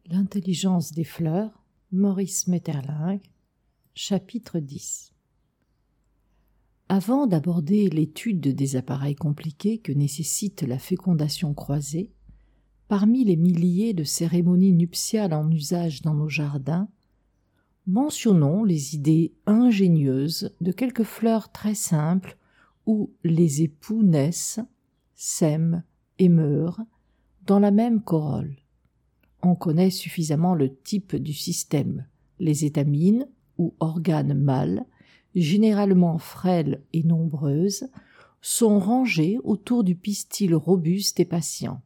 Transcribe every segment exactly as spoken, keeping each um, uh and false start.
L'intelligence des fleurs, Maurice Maeterlinck, chapitre dix. Avant d'aborder l'étude des appareils compliqués que nécessite la fécondation croisée, parmi les milliers de cérémonies nuptiales en usage dans nos jardins, mentionnons les idées ingénieuses de quelques fleurs très simples où les époux naissent, s'aiment et meurent dans la même corolle. On connaît suffisamment le type du système. Les étamines, ou organes mâles, généralement frêles et nombreuses, sont rangées autour du pistil robuste et patient.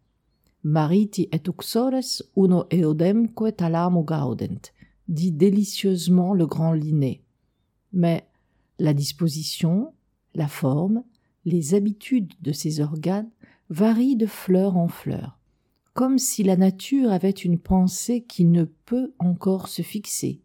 Mariti et uxores uno eodemque talamo gaudent, dit délicieusement le grand Linné. Mais la disposition, la forme, les habitudes de ces organes varient de fleur en fleur, comme si la nature avait une pensée qui ne peut encore se fixer,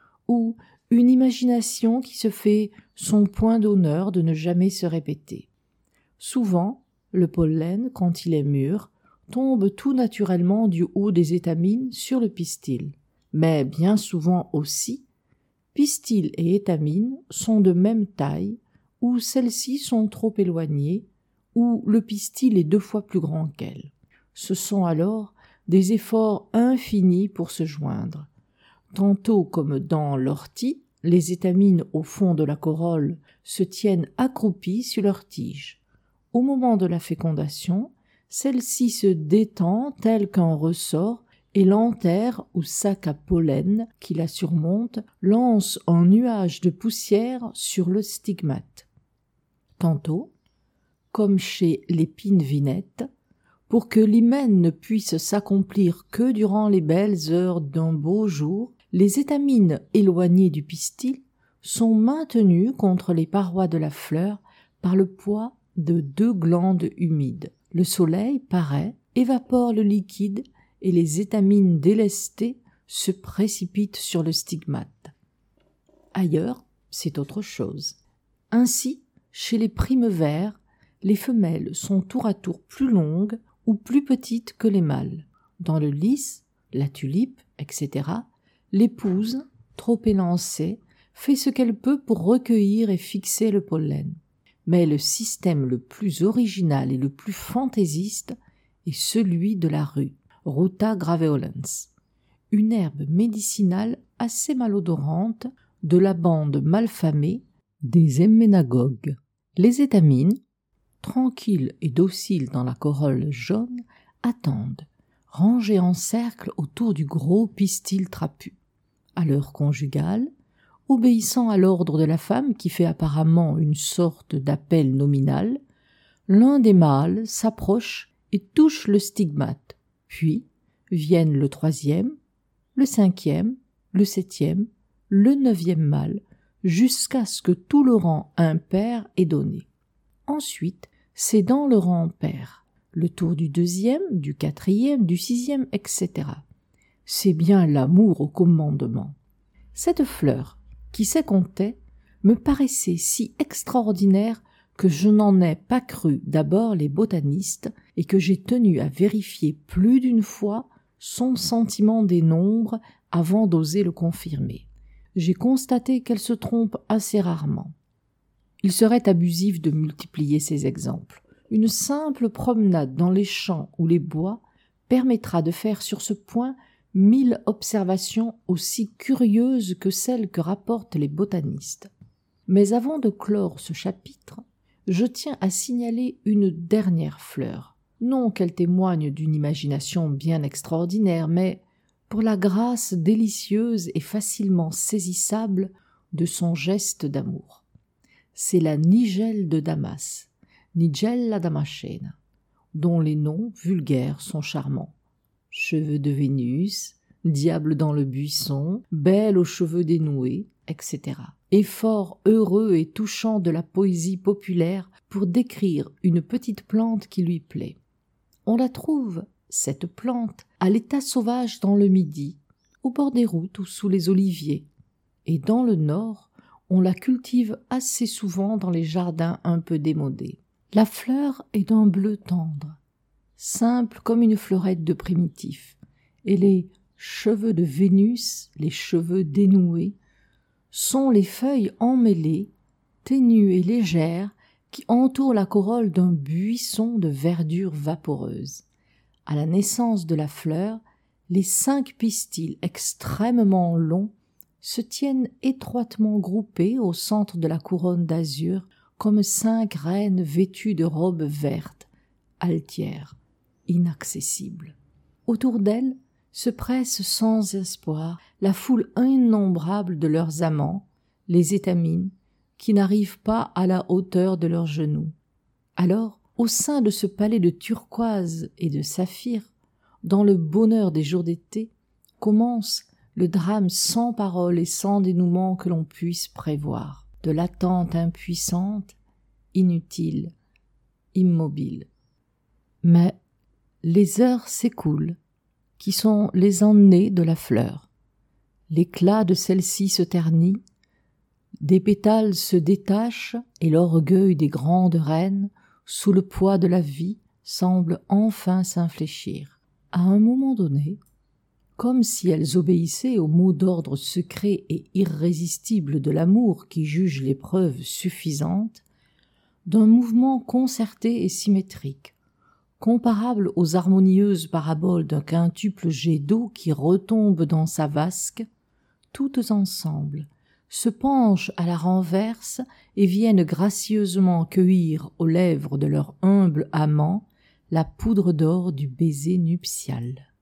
ou une imagination qui se fait son point d'honneur de ne jamais se répéter. Souvent, le pollen, quand il est mûr, tombe tout naturellement du haut des étamines sur le pistil, mais bien souvent aussi, pistil et étamines sont de même taille, ou celles-ci sont trop éloignées, ou le pistil est deux fois plus grand qu'elles. Ce sont alors des efforts infinis pour se joindre. Tantôt comme dans l'ortie, les étamines au fond de la corolle se tiennent accroupies sur leur tige. Au moment de la fécondation, celle-ci se détend tel qu'un ressort et l'antère ou sac à pollen qui la surmonte lance un nuage de poussière sur le stigmate. Tantôt, comme chez l'épine vinette, pour que l'hymen ne puisse s'accomplir que durant les belles heures d'un beau jour, les étamines éloignées du pistil sont maintenues contre les parois de la fleur par le poids de deux glandes humides. Le soleil paraît, évapore le liquide et les étamines délestées se précipitent sur le stigmate. Ailleurs, c'est autre chose. Ainsi, chez les primevères, les femelles sont tour à tour plus longues ou plus petites que les mâles. Dans le lys, la tulipe, et cetera, l'épouse, trop élancée, fait ce qu'elle peut pour recueillir et fixer le pollen. Mais le système le plus original et le plus fantaisiste est celui de la rue, Ruta graveolens, une herbe médicinale assez malodorante de la bande malfamée des emménagogues. Les étamines, tranquilles et dociles dans la corolle jaune, attendent, rangées en cercle autour du gros pistil trapu. À l'heure conjugale, obéissant à l'ordre de la femme qui fait apparemment une sorte d'appel nominal, l'un des mâles s'approche et touche le stigmate, puis viennent le troisième, le cinquième, le septième, le neuvième mâle, jusqu'à ce que tout le rang impair est donné. Ensuite, c'est dans le rang pair, le tour du deuxième, du quatrième, du sixième, et cetera. C'est bien l'amour au commandement. Cette fleur, qui sait compter, me paraissait si extraordinaire que je n'en ai pas cru d'abord les botanistes et que j'ai tenu à vérifier plus d'une fois son sentiment des nombres avant d'oser le confirmer. J'ai constaté qu'elle se trompe assez rarement. Il serait abusif de multiplier ces exemples. Une simple promenade dans les champs ou les bois permettra de faire sur ce point mille observations aussi curieuses que celles que rapportent les botanistes. Mais avant de clore ce chapitre, je tiens à signaler une dernière fleur. Non qu'elle témoigne d'une imagination bien extraordinaire, mais pour la grâce délicieuse et facilement saisissable de son geste d'amour. C'est la nigelle de Damas, Nigella damascena, dont les noms vulgaires sont charmants. Cheveux de Vénus, diable dans le buisson, belle aux cheveux dénoués, et cetera. Effort heureux et touchant de la poésie populaire pour décrire une petite plante qui lui plaît. On la trouve, cette plante, à l'état sauvage dans le Midi, au bord des routes ou sous les oliviers, et dans le Nord, on la cultive assez souvent dans les jardins un peu démodés. La fleur est d'un bleu tendre, simple comme une fleurette de primitif. Elle est cheveux de Vénus, les cheveux dénoués, sont les feuilles emmêlées, ténues et légères, qui entourent la corolle d'un buisson de verdure vaporeuse. À la naissance de la fleur, les cinq pistils extrêmement longs se tiennent étroitement groupés au centre de la couronne d'azur comme cinq reines vêtues de robes vertes, altières, inaccessibles. Autour d'elles se presse sans espoir la foule innombrable de leurs amants, les étamines, qui n'arrivent pas à la hauteur de leurs genoux. Alors, au sein de ce palais de turquoise et de saphir, dans le bonheur des jours d'été, commence le drame sans parole et sans dénouement que l'on puisse prévoir, de l'attente impuissante, inutile, immobile. Mais les heures s'écoulent, qui sont les années de la fleur. L'éclat de celle-ci se ternit, des pétales se détachent et l'orgueil des grandes reines, sous le poids de la vie, semble enfin s'infléchir. À un moment donné, comme si elles obéissaient au mot d'ordre secret et irrésistible de l'amour qui juge l'épreuve suffisante, d'un mouvement concerté et symétrique, comparable aux harmonieuses paraboles d'un quintuple jet d'eau qui retombe dans sa vasque, toutes ensemble se penchent à la renverse et viennent gracieusement cueillir aux lèvres de leur humble amant la poudre d'or du baiser nuptial.